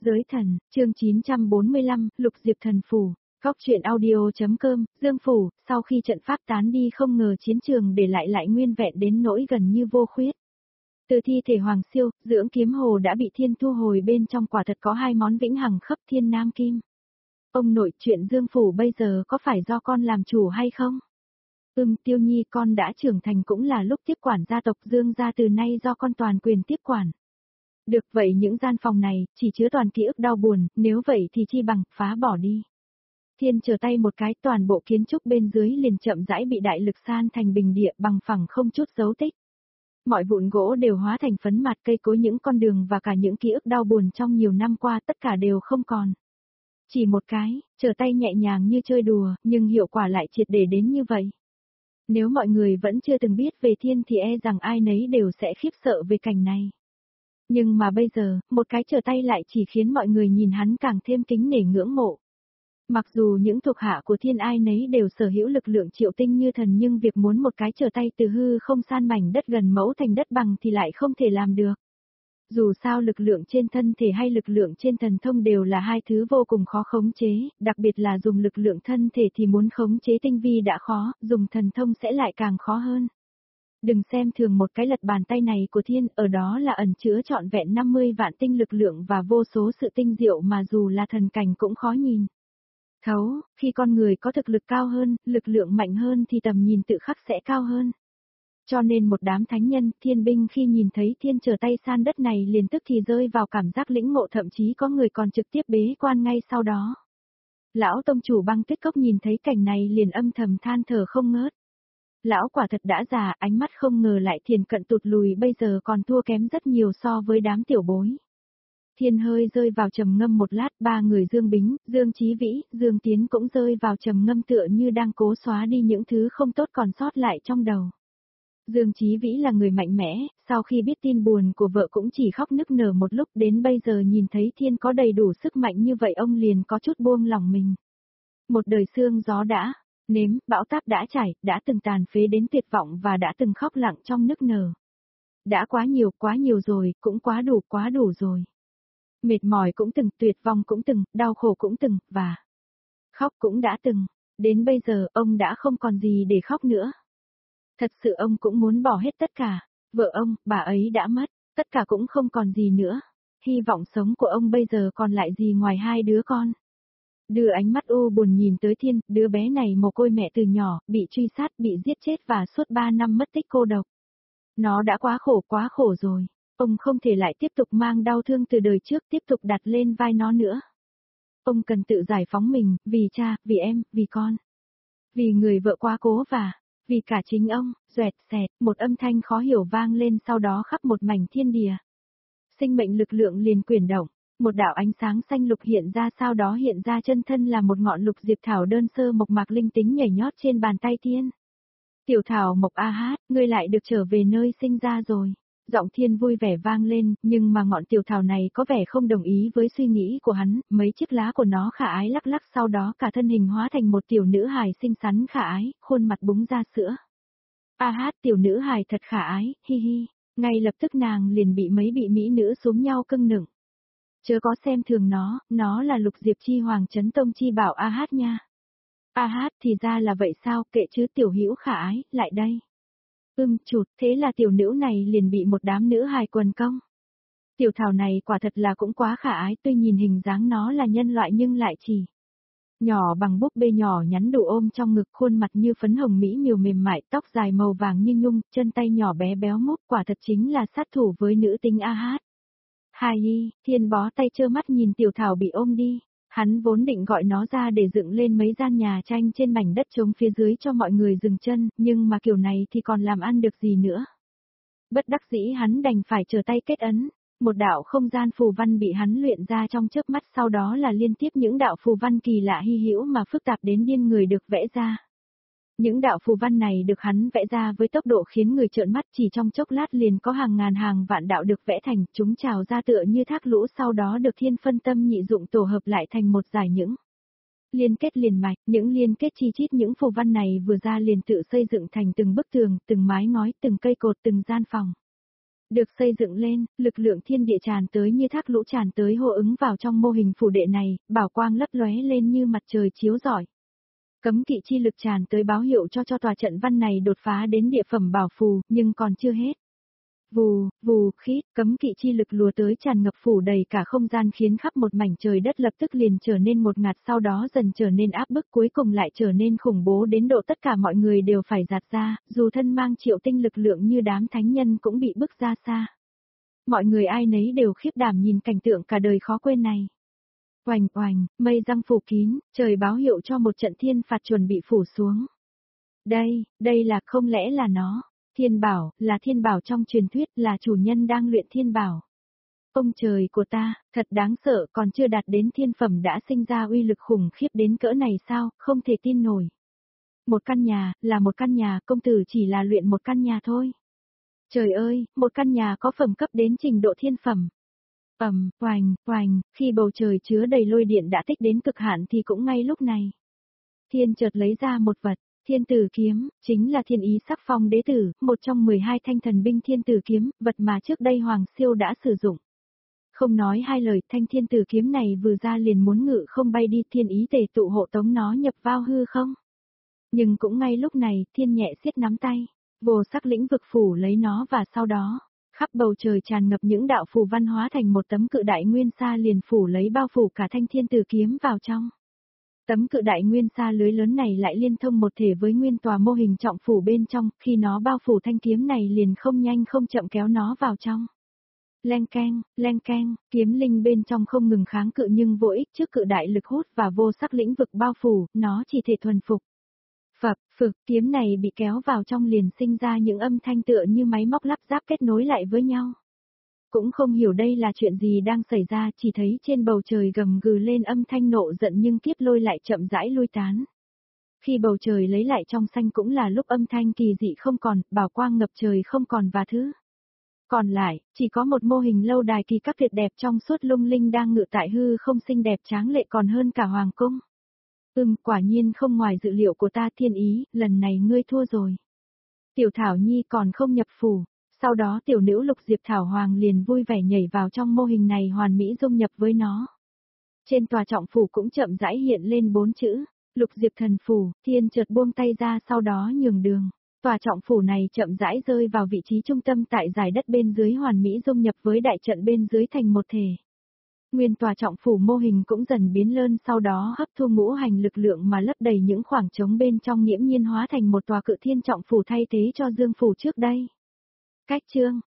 Giới thần, chương 945, Lục Diệp thần phù. Góc truyện audio.com, Dương Phủ, sau khi trận pháp tán đi không ngờ chiến trường để lại nguyên vẹn đến nỗi gần như vô khuyết. Từ thi thể Hoàng Siêu, dưỡng kiếm hồ đã bị thiên thu hồi bên trong quả thật có hai món vĩnh hằng khắp thiên nam kim. Ông nội, chuyện Dương Phủ bây giờ có phải do con làm chủ hay không? Tiêu Nhi, con đã trưởng thành cũng là lúc tiếp quản gia tộc Dương gia, từ nay do con toàn quyền tiếp quản. Được vậy, những gian phòng này chỉ chứa toàn ký ức đau buồn, nếu vậy thì chi bằng phá bỏ đi. Thiên trở tay một cái, toàn bộ kiến trúc bên dưới liền chậm rãi bị đại lực san thành bình địa bằng phẳng không chút dấu tích. Mọi vụn gỗ đều hóa thành phấn mặt, cây cối, những con đường và cả những ký ức đau buồn trong nhiều năm qua tất cả đều không còn. Chỉ một cái, trở tay nhẹ nhàng như chơi đùa, nhưng hiệu quả lại triệt để đến như vậy. Nếu mọi người vẫn chưa từng biết về Thiên thì e rằng ai nấy đều sẽ khiếp sợ về cảnh này. Nhưng mà bây giờ, một cái trở tay lại chỉ khiến mọi người nhìn hắn càng thêm kính nể ngưỡng mộ. Mặc dù những thuộc hạ của Thiên ai nấy đều sở hữu lực lượng triệu tinh như thần, nhưng việc muốn một cái trở tay từ hư không san mảnh đất gần mẫu thành đất bằng thì lại không thể làm được. Dù sao lực lượng trên thân thể hay lực lượng trên thần thông đều là hai thứ vô cùng khó khống chế, đặc biệt là dùng lực lượng thân thể thì muốn khống chế tinh vi đã khó, dùng thần thông sẽ lại càng khó hơn. Đừng xem thường một cái lật bàn tay này của Thiên, ở đó là ẩn chứa trọn vẹn 50 vạn tinh lực lượng và vô số sự tinh diệu mà dù là thần cảnh cũng khó nhìn thấu. Khi con người có thực lực cao hơn, lực lượng mạnh hơn thì tầm nhìn tự khắc sẽ cao hơn. Cho nên một đám thánh nhân, thiên binh khi nhìn thấy Thiên trở tay san đất này liền tức thì rơi vào cảm giác lĩnh ngộ, thậm chí có người còn trực tiếp bế quan ngay sau đó. Lão tông chủ Băng Tuyết Cốc nhìn thấy cảnh này liền âm thầm than thở không ngớt. Lão quả thật đã già, ánh mắt không ngờ lại thiền cận tụt lùi, bây giờ còn thua kém rất nhiều so với đám tiểu bối. Thiên hơi rơi vào trầm ngâm một lát, ba người Dương Bính, Dương Chí Vĩ, Dương Tiến cũng rơi vào trầm ngâm tựa như đang cố xóa đi những thứ không tốt còn sót lại trong đầu. Dương Chí Vĩ là người mạnh mẽ, sau khi biết tin buồn của vợ cũng chỉ khóc nức nở một lúc, đến bây giờ nhìn thấy Thiên có đầy đủ sức mạnh như vậy ông liền có chút buông lòng mình. Một đời sương gió đã nếm, bão táp đã trải, đã từng tàn phế đến tuyệt vọng và đã từng khóc lặng trong nức nở. Đã quá nhiều rồi, cũng quá đủ rồi. Mệt mỏi cũng từng, tuyệt vọng cũng từng, đau khổ cũng từng, và khóc cũng đã từng. Đến bây giờ ông đã không còn gì để khóc nữa. Thật sự ông cũng muốn bỏ hết tất cả. Vợ ông, bà ấy đã mất, tất cả cũng không còn gì nữa. Hy vọng sống của ông bây giờ còn lại gì ngoài hai đứa con. Đưa ánh mắt u buồn nhìn tới Thiên, đứa bé này mồ côi mẹ từ nhỏ, bị truy sát, bị giết chết và suốt 3 năm mất tích cô độc. Nó đã quá khổ rồi. Ông không thể lại tiếp tục mang đau thương từ đời trước tiếp tục đặt lên vai nó nữa. Ông cần tự giải phóng mình, vì cha, vì em, vì con. Vì người vợ quá cố và vì cả chính ông. Doẹt xẹt, một âm thanh khó hiểu vang lên, sau đó khắp một mảnh thiên địa. Sinh mệnh lực lượng liền quyển động. Một đạo ánh sáng xanh lục hiện ra, sau đó hiện ra chân thân là một ngọn lục diệp thảo đơn sơ mộc mạc linh tính nhảy nhót trên bàn tay Thiên. Tiểu thảo mộc a hát, ngươi lại được trở về nơi sinh ra rồi. Giọng Thiên vui vẻ vang lên, nhưng mà ngọn tiểu thảo này có vẻ không đồng ý với suy nghĩ của hắn, mấy chiếc lá của nó khả ái lắc lắc, sau đó cả thân hình hóa thành một tiểu nữ hài xinh xắn khả ái, khuôn mặt búng ra sữa. A hát, tiểu nữ hài thật khả ái, hi hi. Ngay lập tức nàng liền bị mấy mỹ nữ xúm nhau cưng nựng. Chớ có xem thường nó là Lục Diệp chi Hoàng Chấn Tông chi bảo A hát nha. A hát, thì ra là vậy sao, kệ chứ tiểu hữu khả ái, lại đây. Chụt, thế là tiểu nữ này liền bị một đám nữ hài quần công. Tiểu thảo này quả thật là cũng quá khả ái, tuy nhìn hình dáng nó là nhân loại nhưng lại chỉ nhỏ bằng búp bê nhỏ nhắn đủ ôm trong ngực, khuôn mặt như phấn hồng mỹ miều mềm mại, tóc dài màu vàng như nhung, chân tay nhỏ bé béo múp, quả thật chính là sát thủ với nữ tính A hát. Hai Thiên bó tay trơ mắt nhìn tiểu thảo bị ôm đi. Hắn vốn định gọi nó ra để dựng lên mấy gian nhà tranh trên mảnh đất trống phía dưới cho mọi người dừng chân, nhưng mà kiểu này thì còn làm ăn được gì nữa. Bất đắc dĩ hắn đành phải trở tay kết ấn. Một đạo không gian phù văn bị hắn luyện ra trong chớp mắt, sau đó là liên tiếp những đạo phù văn kỳ lạ hy hữu mà phức tạp đến điên người được vẽ ra. Những đạo phù văn này được hắn vẽ ra với tốc độ khiến người trợn mắt, chỉ trong chốc lát liền có hàng ngàn hàng vạn đạo được vẽ thành, chúng trào ra tựa như thác lũ, sau đó được Thiên phân tâm nhị dụng tổ hợp lại thành một dải những liên kết liền mạch, những liên kết chi chít những phù văn này vừa ra liền tự xây dựng thành từng bức tường, từng mái ngói, từng cây cột, từng gian phòng. Được xây dựng lên, lực lượng thiên địa tràn tới như thác lũ tràn tới hô ứng vào trong mô hình phủ đệ này, bảo quang lấp lóe lên như mặt trời chiếu rọi. Cấm kỵ chi lực tràn tới báo hiệu cho tòa trận văn này đột phá đến địa phẩm bảo phù, nhưng còn chưa hết. Vù, vù, khít, cấm kỵ chi lực lùa tới tràn ngập phủ đầy cả không gian khiến khắp một mảnh trời đất lập tức liền trở nên một ngạt, sau đó dần trở nên áp bức, cuối cùng lại trở nên khủng bố đến độ tất cả mọi người đều phải giạt ra, dù thân mang triệu tinh lực lượng như đám thánh nhân cũng bị bức ra xa. Mọi người ai nấy đều khiếp đảm nhìn cảnh tượng cả đời khó quên này. Oành oành, mây răng phủ kín, trời báo hiệu cho một trận thiên phạt chuẩn bị phủ xuống. Đây là không lẽ là nó? Thiên bảo, là thiên bảo trong truyền thuyết, là chủ nhân đang luyện thiên bảo. Ông trời của ta, thật đáng sợ, còn chưa đạt đến thiên phẩm đã sinh ra uy lực khủng khiếp đến cỡ này sao, không thể tin nổi. Một căn nhà, là một căn nhà, công tử chỉ là luyện một căn nhà thôi. Trời ơi, một căn nhà có phẩm cấp đến trình độ thiên phẩm. Oành, oành, khi bầu trời chứa đầy lôi điện đã tích đến cực hạn thì cũng ngay lúc này. Thiên chợt lấy ra một vật. Thiên tử kiếm, chính là thiên ý sắc phong đế tử, một trong 12 thanh thần binh thiên tử kiếm, vật mà trước đây Hoàng Siêu đã sử dụng. Không nói hai lời, thanh thiên tử kiếm này vừa ra liền muốn ngự không bay đi, thiên ý tề tụ hộ tống nó nhập vào hư không. Nhưng cũng ngay lúc này, thiên nhẹ siết nắm tay, vô sắc lĩnh vực phủ lấy nó và sau đó, khắp bầu trời tràn ngập những đạo phù văn hóa thành một tấm cự đại nguyên sa liền phủ lấy bao phủ cả thanh thiên tử kiếm vào trong. Tấm cự đại nguyên sa lưới lớn này lại liên thông một thể với nguyên tòa mô hình trọng phủ bên trong, khi nó bao phủ thanh kiếm này liền không nhanh không chậm kéo nó vào trong. Leng keng, kiếm linh bên trong không ngừng kháng cự nhưng vô ích trước cự đại lực hút và vô sắc lĩnh vực bao phủ, nó chỉ thể thuần phục. Phực, kiếm này bị kéo vào trong liền sinh ra những âm thanh tựa như máy móc lắp ráp kết nối lại với nhau. Cũng không hiểu đây là chuyện gì đang xảy ra, chỉ thấy trên bầu trời gầm gừ lên âm thanh nộ giận nhưng kiếp lôi lại chậm rãi lui tán. Khi bầu trời lấy lại trong xanh cũng là lúc âm thanh kỳ dị không còn, bảo quang ngập trời không còn và thứ. Còn lại, chỉ có một mô hình lâu đài kỳ các tuyệt đẹp trong suốt lung linh đang ngự tại hư không xinh đẹp tráng lệ còn hơn cả hoàng cung. Quả nhiên không ngoài dự liệu của ta thiên ý, lần này ngươi thua rồi. Tiểu Thảo Nhi còn không nhập phủ. Sau đó tiểu nữ Lục Diệp Thảo Hoàng liền vui vẻ nhảy vào trong mô hình này hoàn mỹ dung nhập với nó. Trên tòa trọng phủ cũng chậm rãi hiện lên 4 chữ, Lục Diệp Thần Phủ, thiên chợt buông tay ra sau đó nhường đường. Tòa trọng phủ này chậm rãi rơi vào vị trí trung tâm tại dải đất bên dưới hoàn mỹ dung nhập với đại trận bên dưới thành một thể. Nguyên tòa trọng phủ mô hình cũng dần biến lớn sau đó hấp thu ngũ hành lực lượng mà lấp đầy những khoảng trống bên trong nghiễm nhiên hóa thành một tòa cự thiên trọng phủ thay thế cho dương phủ trước đây. Cách chương